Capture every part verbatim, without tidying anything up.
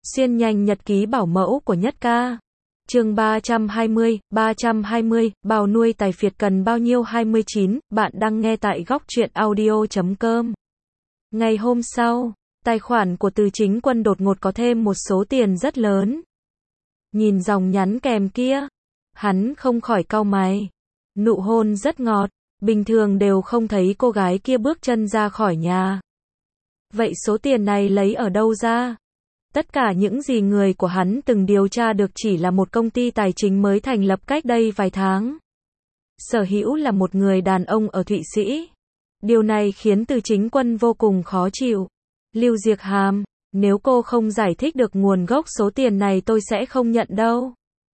Xuyên nhanh nhật ký bảo mẫu của Nhất Ca. Chương ba trăm hai mươi, ba trăm hai mươi, bào nuôi tài phiệt cần bao nhiêu hai mươi chín, bạn đang nghe tại góc truyện audio chấm com. Ngày hôm sau, tài khoản của Từ Chính Quân đột ngột có thêm một số tiền rất lớn. Nhìn dòng nhắn kèm kia, hắn không khỏi cau mày. Nụ hôn rất ngọt, bình thường đều không thấy cô gái kia bước chân ra khỏi nhà. Vậy số tiền này lấy ở đâu ra? Tất cả những gì người của hắn từng điều tra được chỉ là một công ty tài chính mới thành lập cách đây vài tháng. Sở hữu là một người đàn ông ở Thụy Sĩ. Điều này khiến Từ Chính Quân vô cùng khó chịu. Lưu Diệc Hàm, nếu cô không giải thích được nguồn gốc số tiền này tôi sẽ không nhận đâu.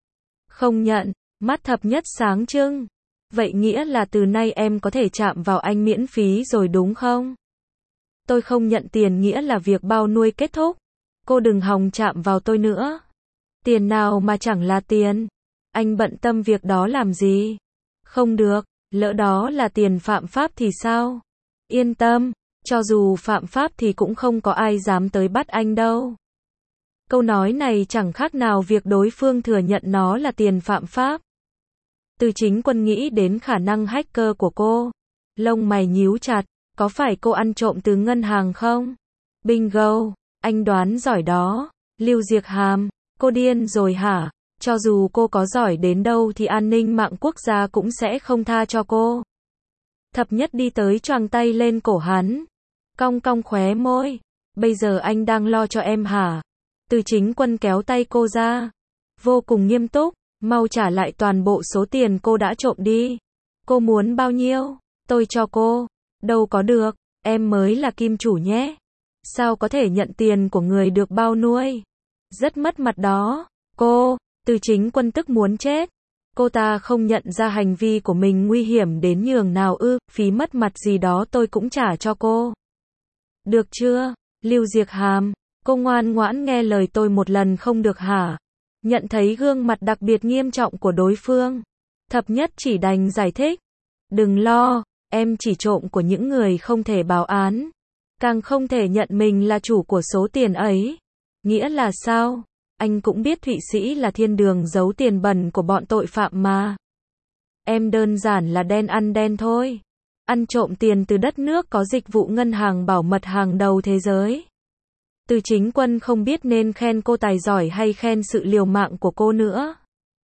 Không nhận, mắt Thập Nhất sáng trưng. Vậy nghĩa là từ nay em có thể chạm vào anh miễn phí rồi đúng không? Tôi không nhận tiền nghĩa là việc bao nuôi kết thúc. Cô đừng hòng chạm vào tôi nữa. Tiền nào mà chẳng là tiền. Anh bận tâm việc đó làm gì? Không được, lỡ đó là tiền phạm pháp thì sao? Yên tâm, cho dù phạm pháp thì cũng không có ai dám tới bắt anh đâu. Câu nói này chẳng khác nào việc đối phương thừa nhận nó là tiền phạm pháp. Từ Chính Quân nghĩ đến khả năng hacker của cô. Lông mày nhíu chặt, có phải cô ăn trộm từ ngân hàng không? Bingo, anh đoán giỏi đó. Lưu Diệc Hàm, cô điên rồi hả? Cho dù cô có giỏi đến đâu thì an ninh mạng quốc gia cũng sẽ không tha cho cô. Thập Nhất đi tới choàng tay lên cổ hắn. Cong cong khóe môi. Bây giờ anh đang lo cho em hả? Từ Chính Quân kéo tay cô ra. Vô cùng nghiêm túc. Mau trả lại toàn bộ số tiền cô đã trộm đi. Cô muốn bao nhiêu? Tôi cho cô. Đâu có được, em mới là kim chủ nhé. Sao có thể nhận tiền của người được bao nuôi? Rất mất mặt đó. Cô, Từ Chính Quân tức muốn chết. Cô ta không nhận ra hành vi của mình nguy hiểm đến nhường nào ư, phí mất mặt gì đó tôi cũng trả cho cô. Được chưa? Lưu Diệc Hàm, cô ngoan ngoãn nghe lời tôi một lần không được hả? Nhận thấy gương mặt đặc biệt nghiêm trọng của đối phương, Thập Nhất chỉ đành giải thích. Đừng lo, em chỉ trộm của những người không thể báo án. Càng không thể nhận mình là chủ của số tiền ấy. Nghĩa là sao? Anh cũng biết Thụy Sĩ là thiên đường giấu tiền bẩn của bọn tội phạm mà. Em đơn giản là đen ăn đen thôi. Ăn trộm tiền từ đất nước có dịch vụ ngân hàng bảo mật hàng đầu thế giới. Từ Chính Quân không biết nên khen cô tài giỏi hay khen sự liều mạng của cô nữa.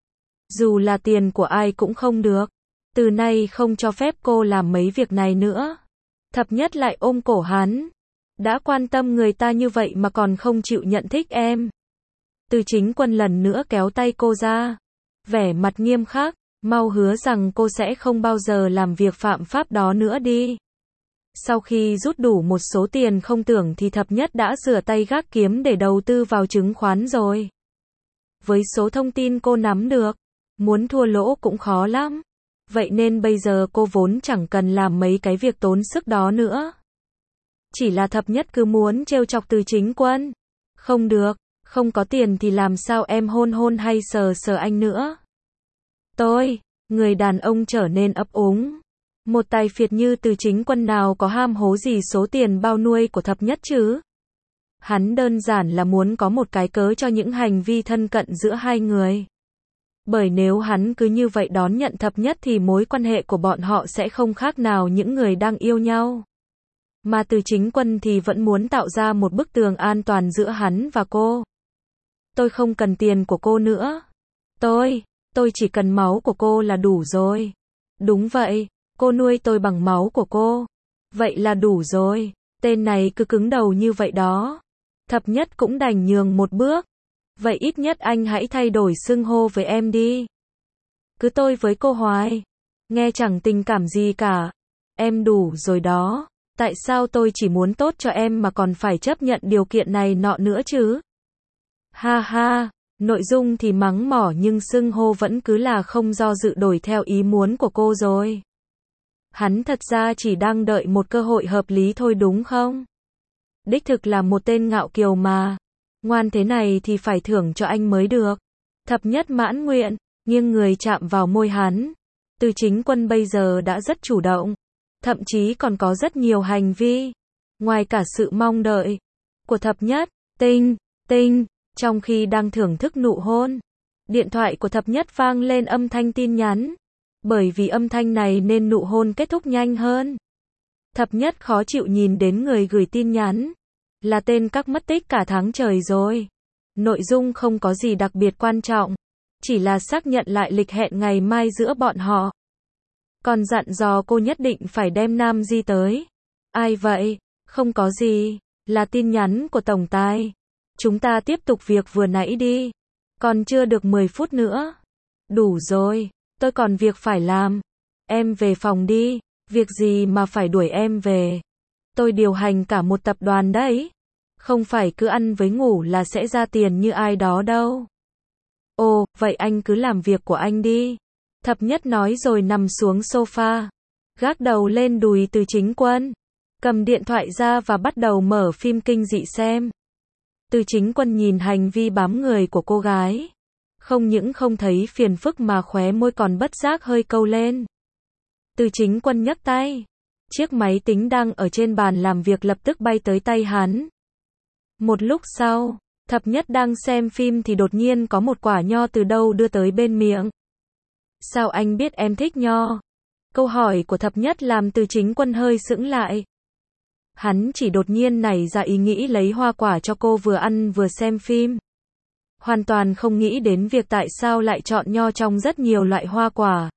Dù là tiền của ai cũng không được. Từ nay không cho phép cô làm mấy việc này nữa. Thập Nhất lại ôm cổ hắn. Đã quan tâm người ta như vậy mà còn không chịu nhận thích em. Từ Chính Quân lần nữa kéo tay cô ra. Vẻ mặt nghiêm khắc. Mau hứa rằng cô sẽ không bao giờ làm việc phạm pháp đó nữa đi. Sau khi rút đủ một số tiền không tưởng thì Thập Nhất đã rửa tay gác kiếm để đầu tư vào chứng khoán rồi. Với số thông tin cô nắm được, muốn thua lỗ cũng khó lắm. Vậy nên bây giờ cô vốn chẳng cần làm mấy cái việc tốn sức đó nữa. Chỉ là Thập Nhất cứ muốn trêu chọc Từ Chính Quân. Không được, không có tiền thì làm sao em hôn hôn hay sờ sờ anh nữa. Tôi, người đàn ông trở nên ấp úng. Một tài phiệt như Từ Chính Quân nào có ham hố gì số tiền bao nuôi của Thập Nhất chứ? Hắn đơn giản là muốn có một cái cớ cho những hành vi thân cận giữa hai người. Bởi nếu hắn cứ như vậy đón nhận Thập Nhất thì mối quan hệ của bọn họ sẽ không khác nào những người đang yêu nhau. Mà Từ Chính Quân thì vẫn muốn tạo ra một bức tường an toàn giữa hắn và cô. Tôi không cần tiền của cô nữa. Tôi, tôi chỉ cần máu của cô là đủ rồi. Đúng vậy. Cô nuôi tôi bằng máu của cô. Vậy là đủ rồi. Tên này cứ cứng đầu như vậy đó. Thập Nhất cũng đành nhường một bước. Vậy ít nhất anh hãy thay đổi xưng hô với em đi. Cứ tôi với cô hoài. Nghe chẳng tình cảm gì cả. Em đủ rồi đó. Tại sao tôi chỉ muốn tốt cho em mà còn phải chấp nhận điều kiện này nọ nữa chứ? Ha ha, nội dung thì mắng mỏ nhưng xưng hô vẫn cứ là không do dự đổi theo ý muốn của cô rồi. Hắn thật ra chỉ đang đợi một cơ hội hợp lý thôi đúng không? Đích thực là một tên ngạo kiều mà. Ngoan thế này thì phải thưởng cho anh mới được. Thập Nhất mãn nguyện, nghiêng người chạm vào môi hắn. Từ Chính Quân bây giờ đã rất chủ động. Thậm chí còn có rất nhiều hành vi. Ngoài cả sự mong đợi của Thập Nhất, tinh, tinh, Trong khi đang thưởng thức nụ hôn, điện thoại của Thập Nhất vang lên âm thanh tin nhắn. Bởi vì âm thanh này nên nụ hôn kết thúc nhanh hơn. Thập Nhất khó chịu nhìn đến người gửi tin nhắn. Là tên các mất tích cả tháng trời rồi. Nội dung không có gì đặc biệt quan trọng. Chỉ là xác nhận lại lịch hẹn ngày mai giữa bọn họ. Còn dặn dò cô nhất định phải đem Nam Di tới. Ai vậy? Không có gì. Là tin nhắn của tổng tài. Chúng ta tiếp tục việc vừa nãy đi. Còn chưa được mười phút nữa. Đủ rồi. Tôi còn việc phải làm. Em về phòng đi. Việc gì mà phải đuổi em về? Tôi điều hành cả một tập đoàn đấy. Không phải cứ ăn với ngủ là sẽ ra tiền như ai đó đâu. Ồ, vậy anh cứ làm việc của anh đi. Thập Nhất nói rồi nằm xuống sofa. Gác đầu lên đùi Từ Chính Quân. Cầm điện thoại ra và bắt đầu mở phim kinh dị xem. Từ Chính Quân nhìn hành vi bám người của cô gái. Không những không thấy phiền phức mà khóe môi còn bất giác hơi câu lên. Từ Chính Quân nhấc tay. Chiếc máy tính đang ở trên bàn làm việc lập tức bay tới tay hắn. Một lúc sau, Thập Nhất đang xem phim thì đột nhiên có một quả nho từ đâu đưa tới bên miệng. Sao anh biết em thích nho? Câu hỏi của Thập Nhất làm Từ Chính Quân hơi sững lại. Hắn chỉ đột nhiên nảy ra ý nghĩ lấy hoa quả cho cô vừa ăn vừa xem phim. Hoàn toàn không nghĩ đến việc tại sao lại chọn nho trong rất nhiều loại hoa quả.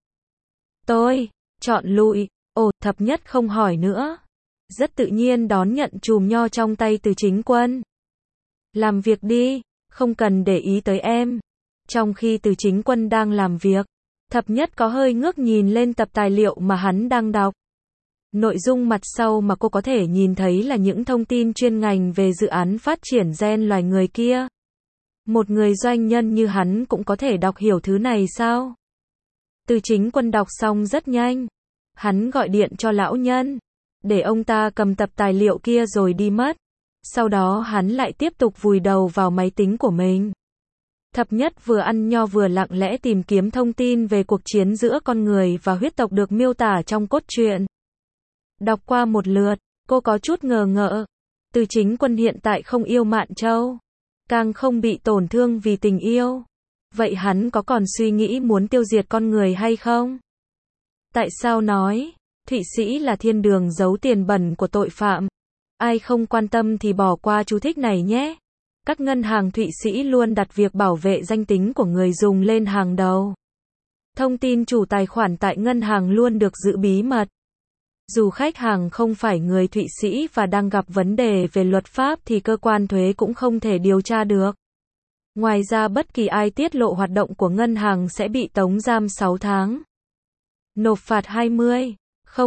Tôi chọn lụi. Ồ, Thập Nhất không hỏi nữa. Rất tự nhiên đón nhận chùm nho trong tay Từ Chính Quân. Làm việc đi, không cần để ý tới em. Trong khi Từ Chính Quân đang làm việc, Thập Nhất có hơi ngước nhìn lên tập tài liệu mà hắn đang đọc. Nội dung mặt sau mà cô có thể nhìn thấy là những thông tin chuyên ngành về dự án phát triển gen loài người kia. Một người doanh nhân như hắn cũng có thể đọc hiểu thứ này sao? Từ Chính Quân đọc xong rất nhanh. Hắn gọi điện cho lão nhân, để ông ta cầm tập tài liệu kia rồi đi mất. Sau đó hắn lại tiếp tục vùi đầu vào máy tính của mình. Thập Nhất vừa ăn nho vừa lặng lẽ tìm kiếm thông tin về cuộc chiến giữa con người và huyết tộc được miêu tả trong cốt truyện. Đọc qua một lượt, cô có chút ngờ ngợ. Từ Chính Quân hiện tại không yêu Mạn Châu, càng không bị tổn thương vì tình yêu. Vậy hắn có còn suy nghĩ muốn tiêu diệt con người hay không? Tại sao nói, Thụy Sĩ là thiên đường giấu tiền bẩn của tội phạm? Ai không quan tâm thì bỏ qua chú thích này nhé. Các ngân hàng Thụy Sĩ luôn đặt việc bảo vệ danh tính của người dùng lên hàng đầu. Thông tin chủ tài khoản tại ngân hàng luôn được giữ bí mật. Dù khách hàng không phải người Thụy Sĩ và đang gặp vấn đề về luật pháp thì cơ quan thuế cũng không thể điều tra được. Ngoài ra bất kỳ ai tiết lộ hoạt động của ngân hàng sẽ bị tống giam sáu tháng. Nộp phạt hai mươi nghìn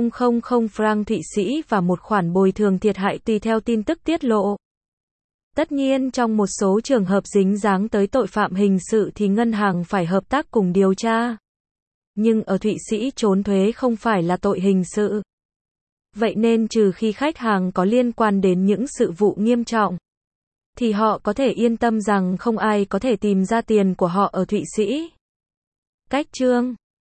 franc Thụy Sĩ và một khoản bồi thường thiệt hại tùy theo tin tức tiết lộ. Tất nhiên trong một số trường hợp dính dáng tới tội phạm hình sự thì ngân hàng phải hợp tác cùng điều tra. Nhưng ở Thụy Sĩ trốn thuế không phải là tội hình sự. Vậy nên trừ khi khách hàng có liên quan đến những sự vụ nghiêm trọng, thì họ có thể yên tâm rằng không ai có thể tìm ra tiền của họ ở Thụy Sĩ. Cách chương